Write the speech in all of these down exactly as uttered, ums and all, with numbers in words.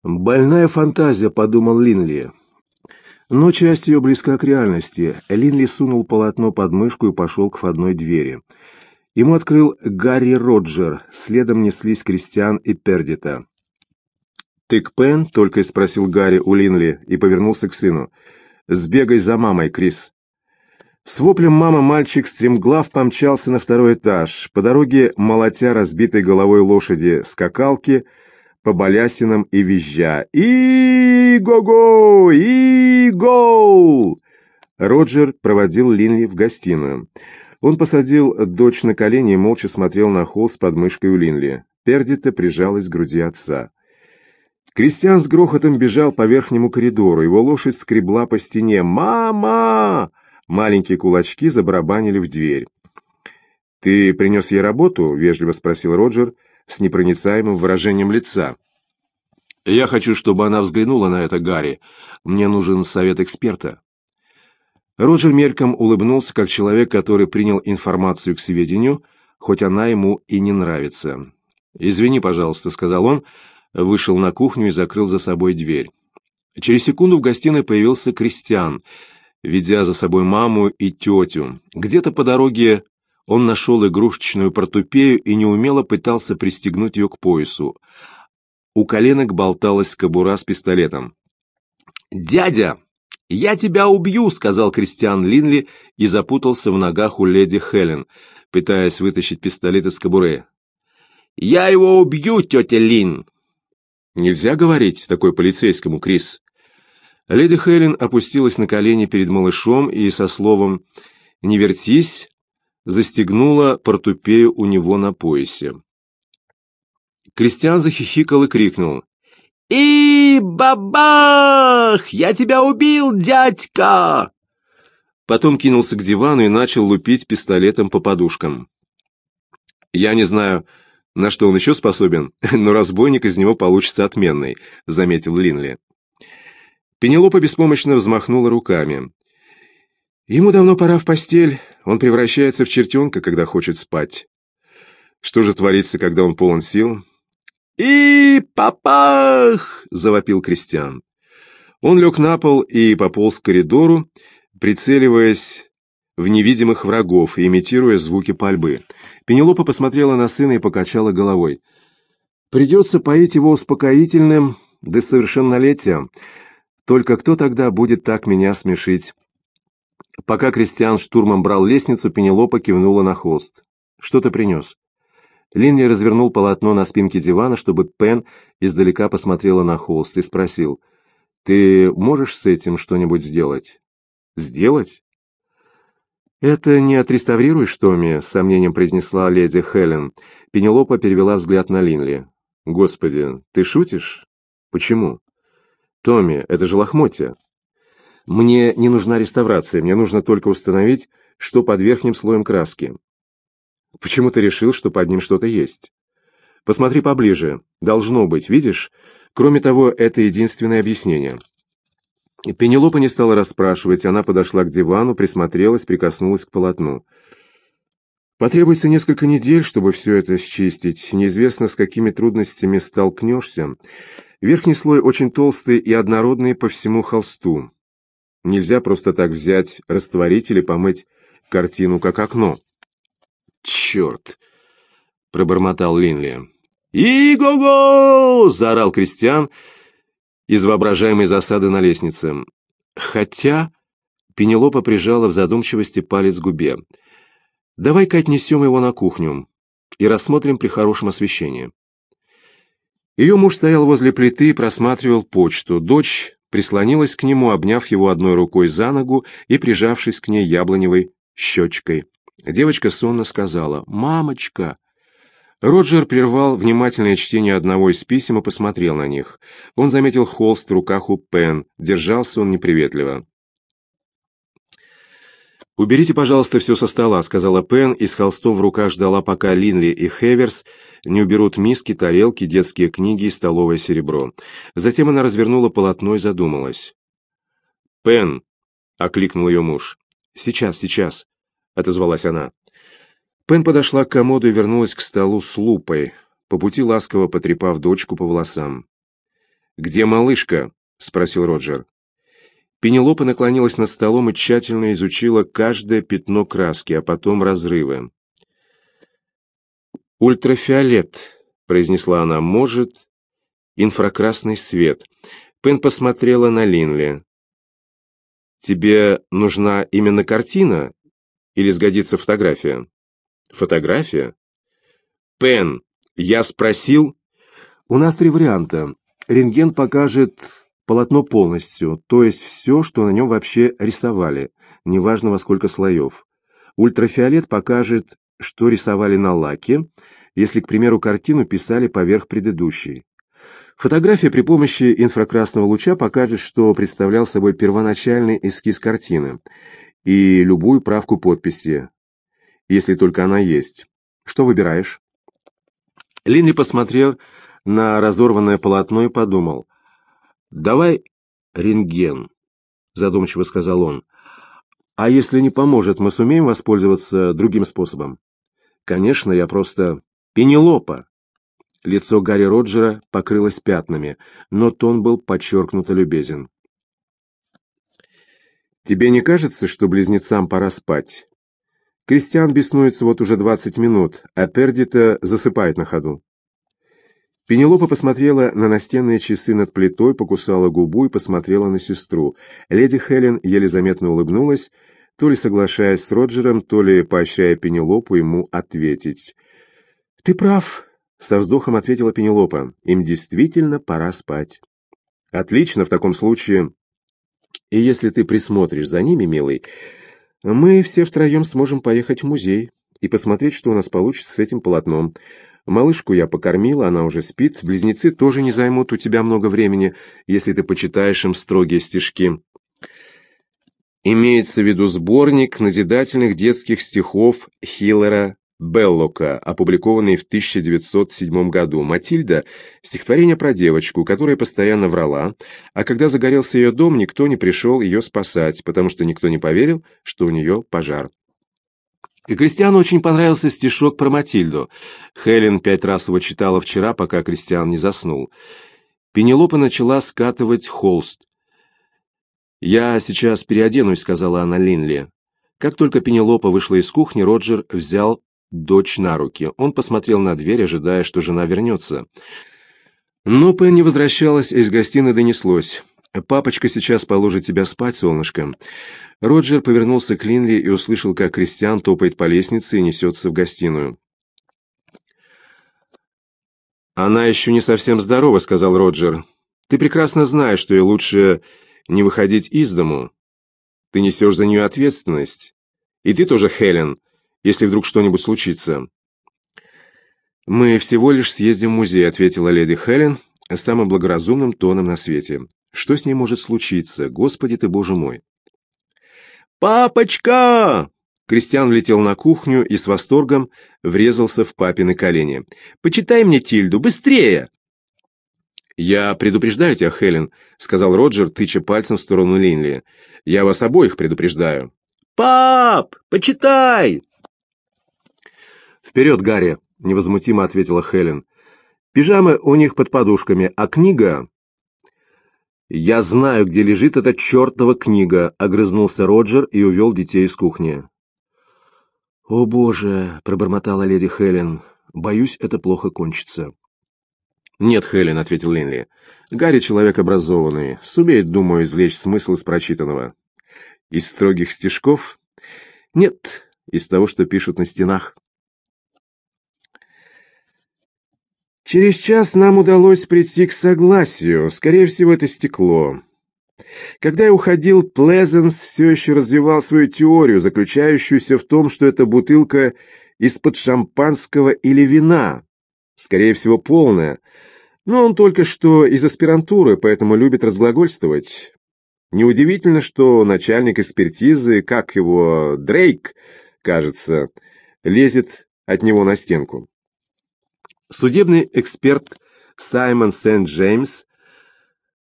«Больная фантазия», — подумал Линли. Но часть ее близка к реальности. Линли сунул полотно под мышку и пошел к входной двери. Ему открыл Гарри Роджер, следом неслись Кристиан и Пердита. «Ты к Пен?» — только и спросил Гарри у Линли и повернулся к сыну. «Сбегай за мамой, Крис». С воплем мама мальчик стремглав помчался на второй этаж, по дороге молотя разбитой головой лошади скакалки, по балясинам и визжа. «И-го-го! И-го!» Роджер проводил Линли в гостиную. Он посадил дочь на колени и молча смотрел на холст под мышкой у Линли. Пердита прижалась к груди отца. Кристиан с грохотом бежал по верхнему коридору. Его лошадь скребла по стене. «Мама!» Маленькие кулачки забарабанили в дверь. «Ты принес ей работу?» — вежливо спросил Роджер с непроницаемым выражением лица. «Я хочу, чтобы она взглянула на это, Гарри. Мне нужен совет эксперта». Роджер мельком улыбнулся, как человек, который принял информацию к сведению, хоть она ему и не нравится. «Извини, пожалуйста», — сказал он, вышел на кухню и закрыл за собой дверь. Через секунду в гостиной появился Кристиан, ведя за собой маму и тетю. Где-то по дороге он нашел игрушечную портупею и неумело пытался пристегнуть ее к поясу. У коленок болталась кобура с пистолетом. «Дядя, я тебя убью!» — сказал Кристиан Линли и запутался в ногах у леди Хелен, пытаясь вытащить пистолет из кобуры. «Я его убью, тетя Лин!» «Нельзя говорить такой полицейскому, Крис». Леди Хелен опустилась на колени перед малышом и со словом «не вертись» застегнула портупею у него на поясе. Кристиан захихикал и крикнул: «И бабах! Я тебя убил, дядька!» Потом кинулся к дивану и начал лупить пистолетом по подушкам. «Я не знаю, на что он еще способен, но разбойник из него получится отменный», — заметил Линли. Пенелопа беспомощно взмахнула руками. «Ему давно пора в постель, он превращается в чертенка, когда хочет спать. Что же творится, когда он полон сил?» «И папах!» — завопил Кристиан. Он лег на пол и пополз к коридору, прицеливаясь в невидимых врагов и имитируя звуки пальбы. Пенелопа посмотрела на сына и покачала головой. «Придется поить его успокоительным до совершеннолетия. Только кто тогда будет так меня смешить?» Пока Кристиан штурмом брал лестницу, Пенелопа кивнула на холст. «Что ты принес?» Линли развернул полотно на спинке дивана, чтобы Пен издалека посмотрела на холст, и спросил: «Ты можешь с этим что-нибудь сделать?» «Сделать?» «Это не отреставрируешь, Томми?» — с сомнением произнесла леди Хелен. Пенелопа перевела взгляд на Линли. «Господи, ты шутишь? Почему?» «Томми, это же лохмотья. Мне не нужна реставрация, мне нужно только установить, что под верхним слоем краски». «Почему ты решил, что под ним что-то есть?» «Посмотри поближе. Должно быть, видишь? Кроме того, это единственное объяснение». Пенелопа не стала расспрашивать, она подошла к дивану, присмотрелась, прикоснулась к полотну. «Потребуется несколько недель, чтобы все это счистить. Неизвестно, с какими трудностями столкнешься. Верхний слой очень толстый и однородный по всему холсту. Нельзя просто так взять, растворить или помыть картину, как окно». «Черт!» — пробормотал Линли. «И-го-го!» — заорал Кристиан из воображаемой засады на лестнице. «Хотя...» — Пенелопа прижала в задумчивости палец к губе. «Давай-ка отнесем его на кухню и рассмотрим при хорошем освещении». Ее муж стоял возле плиты и просматривал почту. Дочь прислонилась к нему, обняв его одной рукой за ногу и прижавшись к ней яблоневой щечкой. Девочка сонно сказала: «Мамочка!» Роджер прервал внимательное чтение одного из писем и посмотрел на них. Он заметил холст в руках у Пен. Держался он неприветливо. «Уберите, пожалуйста, все со стола», — сказала Пен, и с холстом в руках ждала, пока Линли и Хеверс не уберут миски, тарелки, детские книги и столовое серебро. Затем она развернула полотно и задумалась. «Пен!» — окликнул ее муж. «Сейчас, сейчас!» — отозвалась она. Пен подошла к комоду и вернулась к столу с лупой, по пути ласково потрепав дочку по волосам. «Где малышка?» — спросил Роджер. Пенелопа наклонилась над столом и тщательно изучила каждое пятно краски, а потом разрывы. «Ультрафиолет», — произнесла она, — «может, инфракрасный свет». Пен посмотрела на Линли. «Тебе нужна именно картина или сгодится фотография?» «Фотография?» «Пен, я спросил...» «У нас три варианта. Рентген покажет полотно полностью, то есть все, что на нем вообще рисовали, неважно во сколько слоев. Ультрафиолет покажет, что рисовали на лаке, если, к примеру, картину писали поверх предыдущей. Фотография при помощи инфракрасного луча покажет, что представлял собой первоначальный эскиз картины и любую правку подписи, если только она есть. Что выбираешь?» Линли посмотрел на разорванное полотно и подумал. «Давай рентген», — задумчиво сказал он. «А если не поможет, мы сумеем воспользоваться другим способом?» «Конечно, я просто... Пенелопа!» Лицо Гарри Роджера покрылось пятнами, но тон был подчеркнуто любезен. «Тебе не кажется, что близнецам пора спать? Кристиан беснуется вот уже двадцать минут, а Пердита засыпает на ходу». Пенелопа посмотрела на настенные часы над плитой, покусала губу и посмотрела на сестру. Леди Хелен еле заметно улыбнулась, то ли соглашаясь с Роджером, то ли поощряя Пенелопу ему ответить. «Ты прав», — со вздохом ответила Пенелопа. «Им действительно пора спать». «Отлично, в таком случае. И если ты присмотришь за ними, милый, мы все втроем сможем поехать в музей и посмотреть, что у нас получится с этим полотном. Малышку я покормила, она уже спит. Близнецы тоже не займут у тебя много времени, если ты почитаешь им строгие стишки». Имеется в виду сборник назидательных детских стихов Хиллера Беллока, опубликованный в тысяча девятьсот седьмом году. «Матильда» — стихотворение про девочку, которая постоянно врала, а когда загорелся ее дом, никто не пришел ее спасать, потому что никто не поверил, что у нее пожар. И Кристиану очень понравился стишок про Матильду. Хелен пять раз его читала вчера, пока Кристиан не заснул. Пенелопа начала скатывать холст. «Я сейчас переоденусь», — сказала она Линли. Как только Пенелопа вышла из кухни, Роджер взял дочь на руки. Он посмотрел на дверь, ожидая, что жена вернется. Но Пен не возвращалась, из гостиной донеслось: «Папочка сейчас положит тебя спать, солнышко». Роджер повернулся к Линли и услышал, как Кристиан топает по лестнице и несется в гостиную. «Она еще не совсем здорова», — сказал Роджер. «Ты прекрасно знаешь, что ей лучше не выходить из дому. Ты несешь за нее ответственность. И ты тоже, Хелен, если вдруг что-нибудь случится». «Мы всего лишь съездим в музей», — ответила леди Хелен самым благоразумным тоном на свете. «Что с ней может случиться? Господи ты, Боже мой!» «Папочка!» Кристиан влетел на кухню и с восторгом врезался в папины колени. «Почитай мне Тильду, быстрее!» «Я предупреждаю тебя, Хелен», — сказал Роджер, тыча пальцем в сторону Линли. «Я вас обоих предупреждаю». «Пап, почитай!» «Вперед, Гарри!» — невозмутимо ответила Хелен. «Пижамы у них под подушками, а книга...» «Я знаю, где лежит эта чертова книга», — огрызнулся Роджер и увел детей из кухни. «О, Боже!» — пробормотала леди Хелен. «Боюсь, это плохо кончится». «Нет, Хелен», — ответил Линли. «Гарри человек образованный, сумеет, думаю, извлечь смысл из прочитанного». «Из строгих стишков?» «Нет, из того, что пишут на стенах». Через час нам удалось прийти к согласию. Скорее всего, это стекло. Когда я уходил, Плезенс все еще развивал свою теорию, заключающуюся в том, что это бутылка из-под шампанского или вина. Скорее всего, полная. Но он только что из аспирантуры, поэтому любит разглагольствовать. Неудивительно, что начальник экспертизы, как его, Дрейк, кажется, лезет от него на стенку. Судебный эксперт Саймон Сент-Джеймс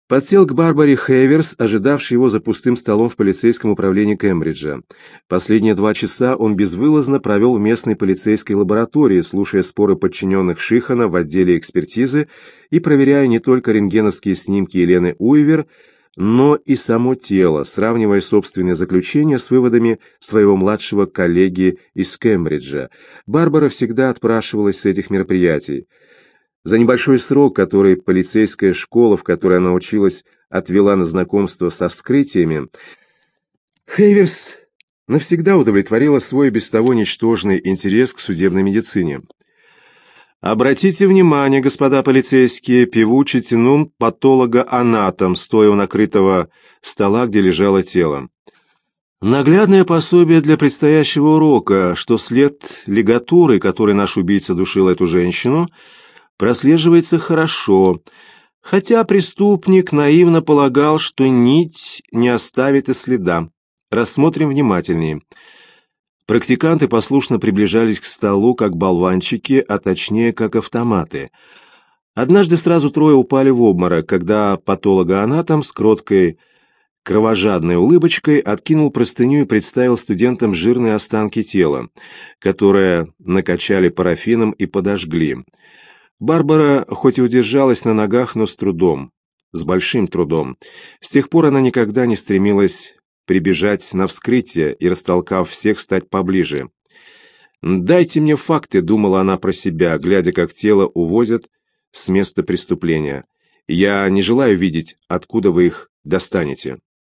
Подсел к Барбаре Хейверс, ожидавший его за пустым столом в полицейском управлении Кембриджа. Последние два часа он безвылазно провел в местной полицейской лаборатории, слушая споры подчиненных Шихана в отделе экспертизы и проверяя не только рентгеновские снимки Елены Уивер, но и само тело, сравнивая собственные заключения с выводами своего младшего коллеги из Кембриджа. Барбара всегда отпрашивалась с этих мероприятий. За небольшой срок, который полицейская школа, в которой она училась, отвела на знакомство со вскрытиями, Хейверс навсегда удовлетворила свой без того ничтожный интерес к судебной медицине. «Обратите внимание, господа полицейские, певучий тянун патолога-анатом, стоя у накрытого стола, где лежало тело. Наглядное пособие для предстоящего урока, что след лигатуры, которой наш убийца душил эту женщину, прослеживается хорошо, хотя преступник наивно полагал, что нить не оставит и следа. Рассмотрим внимательнее». Практиканты послушно приближались к столу, как болванчики, а точнее, как автоматы. Однажды сразу трое упали в обморок, когда патологоанатом с кроткой кровожадной улыбочкой откинул простыню и представил студентам жирные останки тела, которые накачали парафином и подожгли. Барбара хоть и удержалась на ногах, но с трудом, с большим трудом. С тех пор она никогда не стремилась прибежать на вскрытие и, растолкав всех, стать поближе. «Дайте мне факты», — думала она про себя, глядя, как тело увозят с места преступления. «Я не желаю видеть, откуда вы их достанете».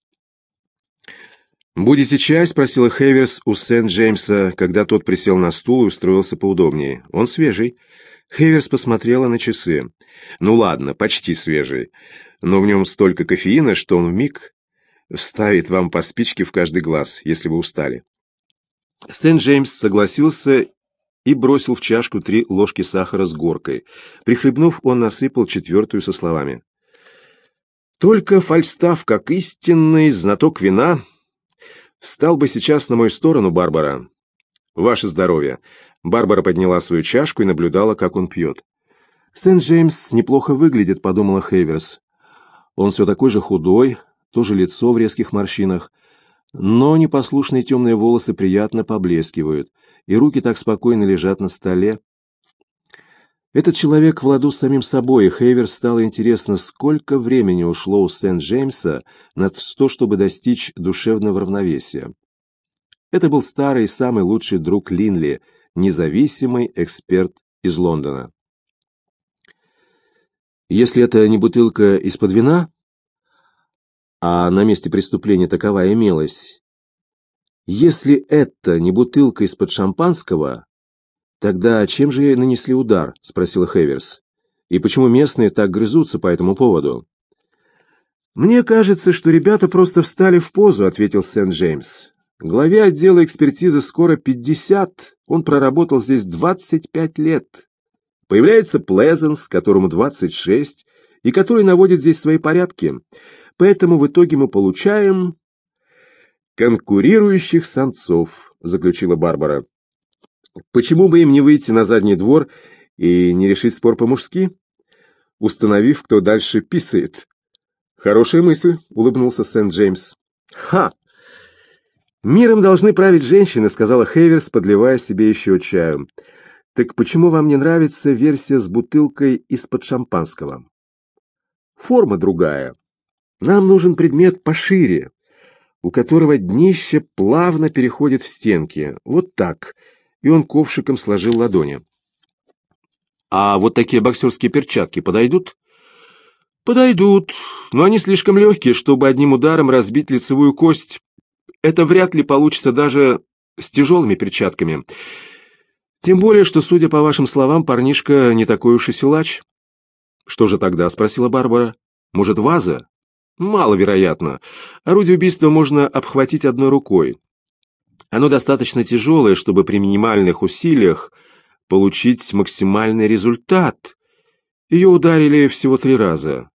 «Будете чай?» — спросила Хейверс у Сент-Джеймса, когда тот присел на стул и устроился поудобнее. «Он свежий». Хейверс посмотрела на часы. «Ну ладно, почти свежий, но в нем столько кофеина, что он вмиг вставит вам по спичке в каждый глаз, если вы устали». Сент-Джеймс согласился и бросил в чашку три ложки сахара с горкой. Прихлебнув, он насыпал четвертую со словами: «Только Фальстаф, как истинный знаток вина, встал бы сейчас на мою сторону, Барбара. Ваше здоровье». Барбара подняла свою чашку и наблюдала, как он пьет. «Сент-Джеймс неплохо выглядит», — подумала Хейверс. «Он все такой же худой, тоже лицо в резких морщинах, но непослушные темные волосы приятно поблескивают, и руки так спокойно лежат на столе. Этот человек в ладу с самим собой, и Хейверс стало интересно, сколько времени ушло у Сент-Джеймса на то, чтобы достичь душевного равновесия. Это был старый, самый лучший друг Линли, независимый эксперт из Лондона. Если это не бутылка из-под вина, а на месте преступления таковая имелась, если это не бутылка из-под шампанского, тогда чем же ей нанесли удар? — спросила Хейверс. И почему местные так грызутся по этому поводу? «Мне кажется, что ребята просто встали в позу», — ответил Сент-Джеймс. «Главе отдела экспертизы скоро пятьдесят, он проработал здесь двадцать пять лет. Появляется Плезенс, которому двадцать шесть, и который наводит здесь свои порядки. Поэтому в итоге мы получаем конкурирующих самцов», — заключила Барбара. «Почему бы им не выйти на задний двор и не решить спор по-мужски, установив, кто дальше писает?» «Хорошая мысль», — улыбнулся Сент-Джеймс. «Ха! Миром должны править женщины», — сказала Хейверс, подливая себе еще чаю. «Так почему вам не нравится версия с бутылкой из-под шампанского?» «Форма другая. Нам нужен предмет пошире, у которого днище плавно переходит в стенки. Вот так». И он ковшиком сложил ладони. «А вот такие боксерские перчатки подойдут?» «Подойдут, но они слишком легкие, чтобы одним ударом разбить лицевую кость. Это вряд ли получится даже с тяжелыми перчатками. Тем более, что, судя по вашим словам, парнишка не такой уж и силач». «Что же тогда?» — спросила Барбара. «Может, ваза?» «Маловероятно. Орудие убийства можно обхватить одной рукой. Оно достаточно тяжелое, чтобы при минимальных усилиях получить максимальный результат. Ее ударили всего три раза».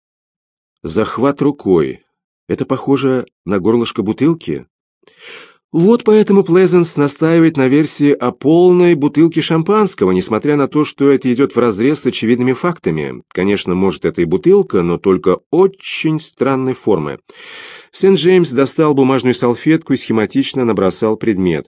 «Захват рукой. Это похоже на горлышко бутылки?» Вот поэтому Плезенс настаивает на версии о полной бутылке шампанского, несмотря на то, что это идет вразрез с очевидными фактами. Конечно, может, это и бутылка, но только очень странной формы. Сент-Джеймс достал бумажную салфетку и схематично набросал предмет.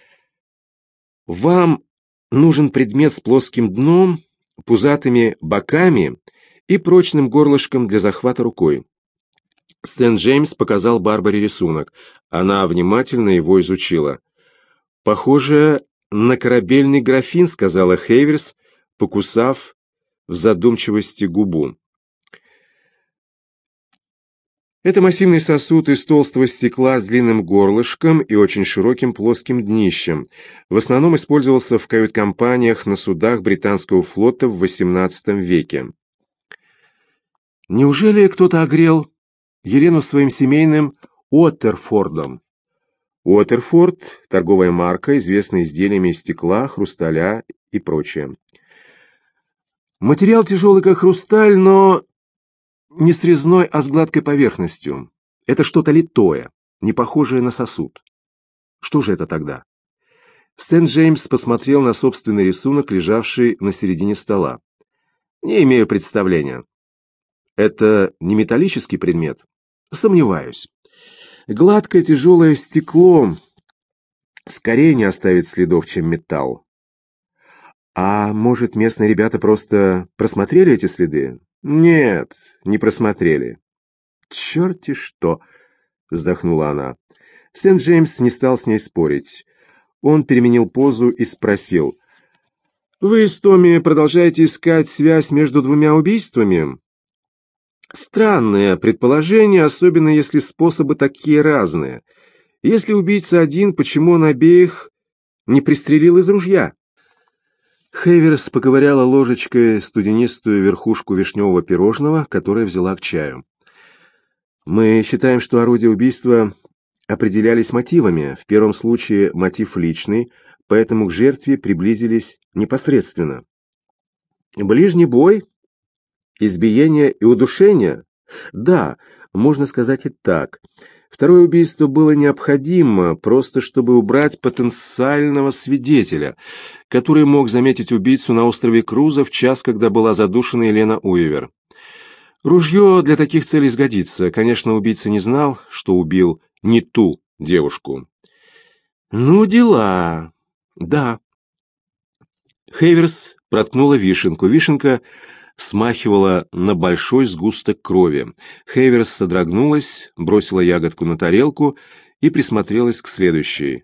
Вам нужен предмет с плоским дном, пузатыми боками и прочным горлышком для захвата рукой. Сент-Джеймс показал Барбаре рисунок. Она внимательно его изучила. «Похоже на корабельный графин», — сказала Хейверс, покусав в задумчивости губу. Это массивный сосуд из толстого стекла с длинным горлышком и очень широким плоским днищем. В основном использовался в кают-компаниях на судах британского флота в восемнадцатом веке. Неужели кто-то огрел Елену своим семейным Уоттерфордом? Уоттерфорд – торговая марка, известная изделиями из стекла, хрусталя и прочее. Материал тяжелый, как хрусталь, но не с резной, а с гладкой поверхностью. Это что-то литое, не похожее на сосуд. Что же это тогда? Сент-Джеймс посмотрел на собственный рисунок, лежавший на середине стола. Не имею представления. Это не металлический предмет? Сомневаюсь. Гладкое тяжелое стекло скорее не оставит следов, чем металл. А может, местные ребята просто просмотрели эти следы? Нет, не просмотрели. Черт-те что, вздохнула она. Сент-Джеймс не стал с ней спорить. Он переменил позу и спросил: «Вы с Томми продолжаете искать связь между двумя убийствами?» Странное предположение, особенно если способы такие разные. Если убийца один, почему он обеих не пристрелил из ружья? Хейверс поковыряла ложечкой студенистую верхушку вишневого пирожного, которое взяла к чаю. Мы считаем, что орудия убийства определялись мотивами. В первом случае мотив личный, поэтому к жертве приблизились непосредственно. Ближний бой? Избиение и удушение? Да, можно сказать и так. Второе убийство было необходимо, просто чтобы убрать потенциального свидетеля, который мог заметить убийцу на острове Круза в час, когда была задушена Елена Уивер. Ружье для таких целей сгодится. Конечно, убийца не знал, что убил не ту девушку. Ну, дела. Да. Хейверс проткнула вишенку. Вишенка смахивала на большой сгусток крови. Хейверс содрогнулась, бросила ягодку на тарелку и присмотрелась к следующей.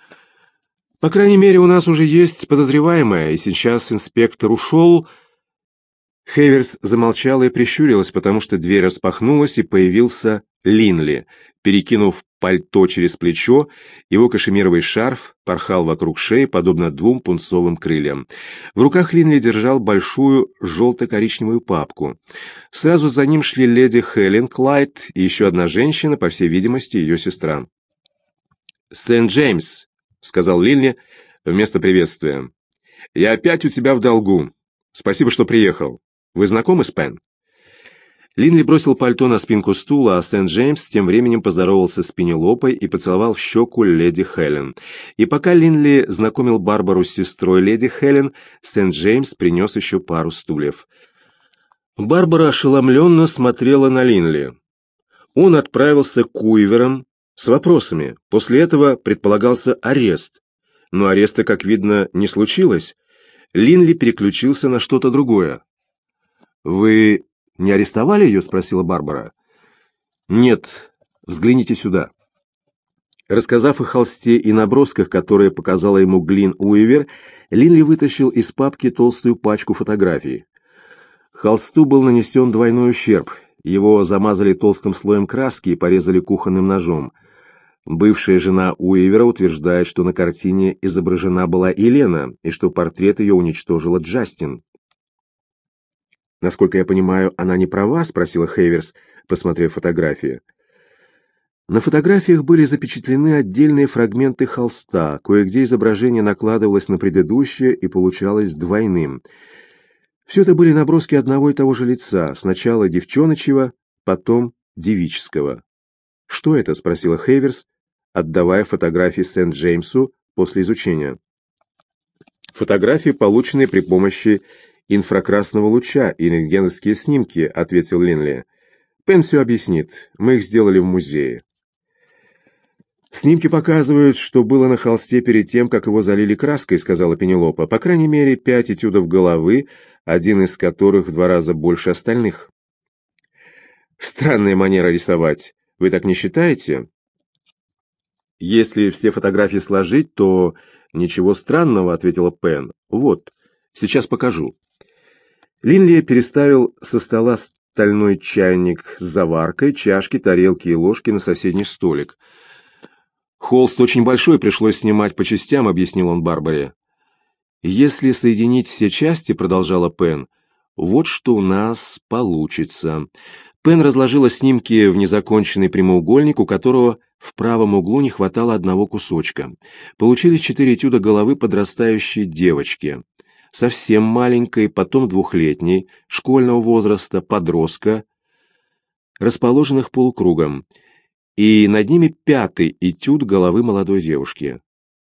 «По крайней мере, у нас уже есть подозреваемая, и сейчас инспектор ушел...» Хейверс замолчала и прищурилась, потому что дверь распахнулась, и появился Линли. Перекинув пальто через плечо, его кашемировый шарф порхал вокруг шеи, подобно двум пунцовым крыльям. В руках Линли держал большую желто-коричневую папку. Сразу за ним шли леди Хелен Клайд и еще одна женщина, по всей видимости, ее сестра. «Сент-Джеймс», — сказал Линли вместо приветствия, — «я опять у тебя в долгу. Спасибо, что приехал. Вы знакомы с Пен?» Линли бросил пальто на спинку стула, а Сент-Джеймс тем временем поздоровался с Пенелопой и поцеловал в щеку леди Хелен. И пока Линли знакомил Барбару с сестрой леди Хелен, Сент-Джеймс принес еще пару стульев. Барбара ошеломленно смотрела на Линли. Он отправился к Уиверам с вопросами. После этого предполагался арест. Но ареста, как видно, не случилось. Линли переключился на что-то другое. «Вы не арестовали ее?» — спросила Барбара. «Нет, взгляните сюда». Рассказав о холсте и набросках, которые показала ему Глин Уивер, Линли вытащил из папки толстую пачку фотографий. Холсту был нанесен двойной ущерб. Его замазали толстым слоем краски и порезали кухонным ножом. Бывшая жена Уивера утверждает, что на картине изображена была Елена, и что портрет ее уничтожила Джастин. «Насколько я понимаю, она не права?» — спросила Хейверс, посмотрев фотографии. На фотографиях были запечатлены отдельные фрагменты холста, кое-где изображение накладывалось на предыдущее и получалось двойным. Все это были наброски одного и того же лица, сначала девчоночьего, потом девического. «Что это?» — спросила Хейверс, отдавая фотографии Сент-Джеймсу после изучения. «Фотографии, полученные при помощи инфракрасного луча и рентгеновские снимки», — ответил Линли. «Пен все объяснит. Мы их сделали в музее». «Снимки показывают, что было на холсте перед тем, как его залили краской», — сказала Пенелопа. «По крайней мере, пять этюдов головы, один из которых в два раза больше остальных». «Странная манера рисовать. Вы так не считаете?» «Если все фотографии сложить, то ничего странного», — ответила Пен. «Вот, сейчас покажу». Линли переставил со стола стальной чайник с заваркой, чашки, тарелки и ложки на соседний столик. «Холст очень большой, пришлось снимать по частям», — объяснил он Барбаре. «Если соединить все части», — продолжала Пен, — «вот что у нас получится». Пен разложила снимки в незаконченный прямоугольник, у которого в правом углу не хватало одного кусочка. Получились четыре этюда головы подрастающей девочки. Совсем маленькой, потом двухлетней, школьного возраста, подростка, расположенных полукругом. И над ними пятый этюд головы молодой девушки.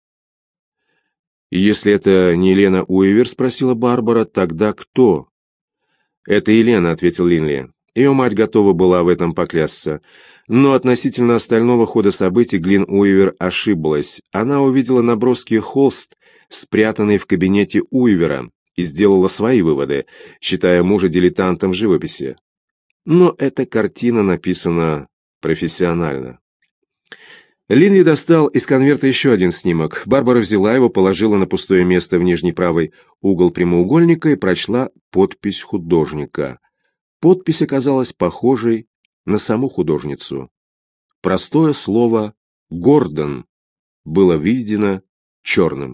«Если это не Елена Уивер, — спросила Барбара, — тогда кто?» «Это Елена», — ответил Линли. Ее мать готова была в этом поклясться. Но относительно остального хода событий Глин Уивер ошиблась. Она увидела наброски холст, спрятанный в кабинете Уивера, и сделала свои выводы, считая мужа дилетантом в живописи. Но эта картина написана профессионально. Линли достал из конверта еще один снимок. Барбара взяла его, положила на пустое место в нижний правый угол прямоугольника и прочла подпись художника. Подпись оказалась похожей на саму художницу. Простое слово «Гордон» было выведено черным.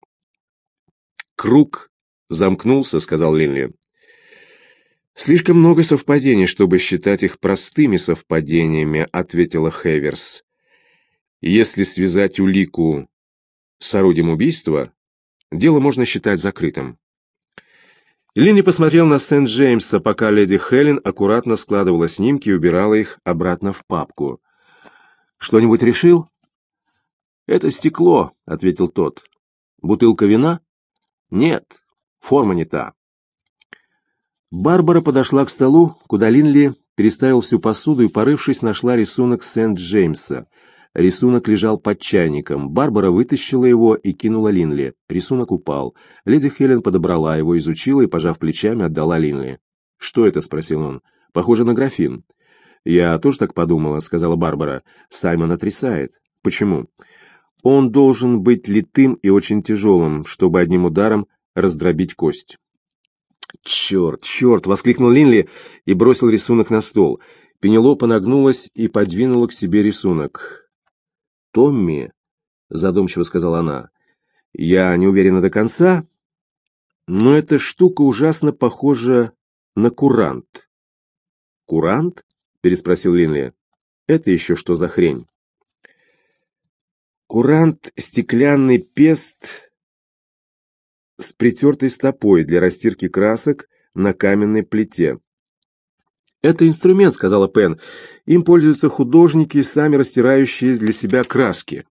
«Круг замкнулся», — сказал Линли. «Слишком много совпадений, чтобы считать их простыми совпадениями», — ответила Хеверс. «Если связать улику с орудием убийства, дело можно считать закрытым». Линли посмотрел на Сент-Джеймса, пока леди Хелен аккуратно складывала снимки и убирала их обратно в папку. «Что-нибудь решил?» «Это стекло», — ответил тот. «Бутылка вина?» «Нет, форма не та». Барбара подошла к столу, куда Линли переставил всю посуду и, порывшись, нашла рисунок Сент-Джеймса. Рисунок лежал под чайником. Барбара вытащила его и кинула Линли. Рисунок упал. Леди Хелен подобрала его, изучила и, пожав плечами, отдала Линли. «Что это?» — спросил он. «Похоже на графин». «Я тоже так подумала», — сказала Барбара. «Саймон отрицает». «Почему?» «Он должен быть литым и очень тяжелым, чтобы одним ударом раздробить кость». «Черт, черт!» — воскликнул Линли и бросил рисунок на стол. Пенелопа нагнулась и подвинула к себе рисунок. «Томми», — задумчиво сказала она, — «я не уверена до конца, но эта штука ужасно похожа на курант». «Курант?» — переспросил Линли. «Это еще что за хрень?» «Курант — стеклянный пест с притертой стопой для растирки красок на каменной плите». «Это инструмент», — сказала Пен. «Им пользуются художники, сами растирающие для себя краски».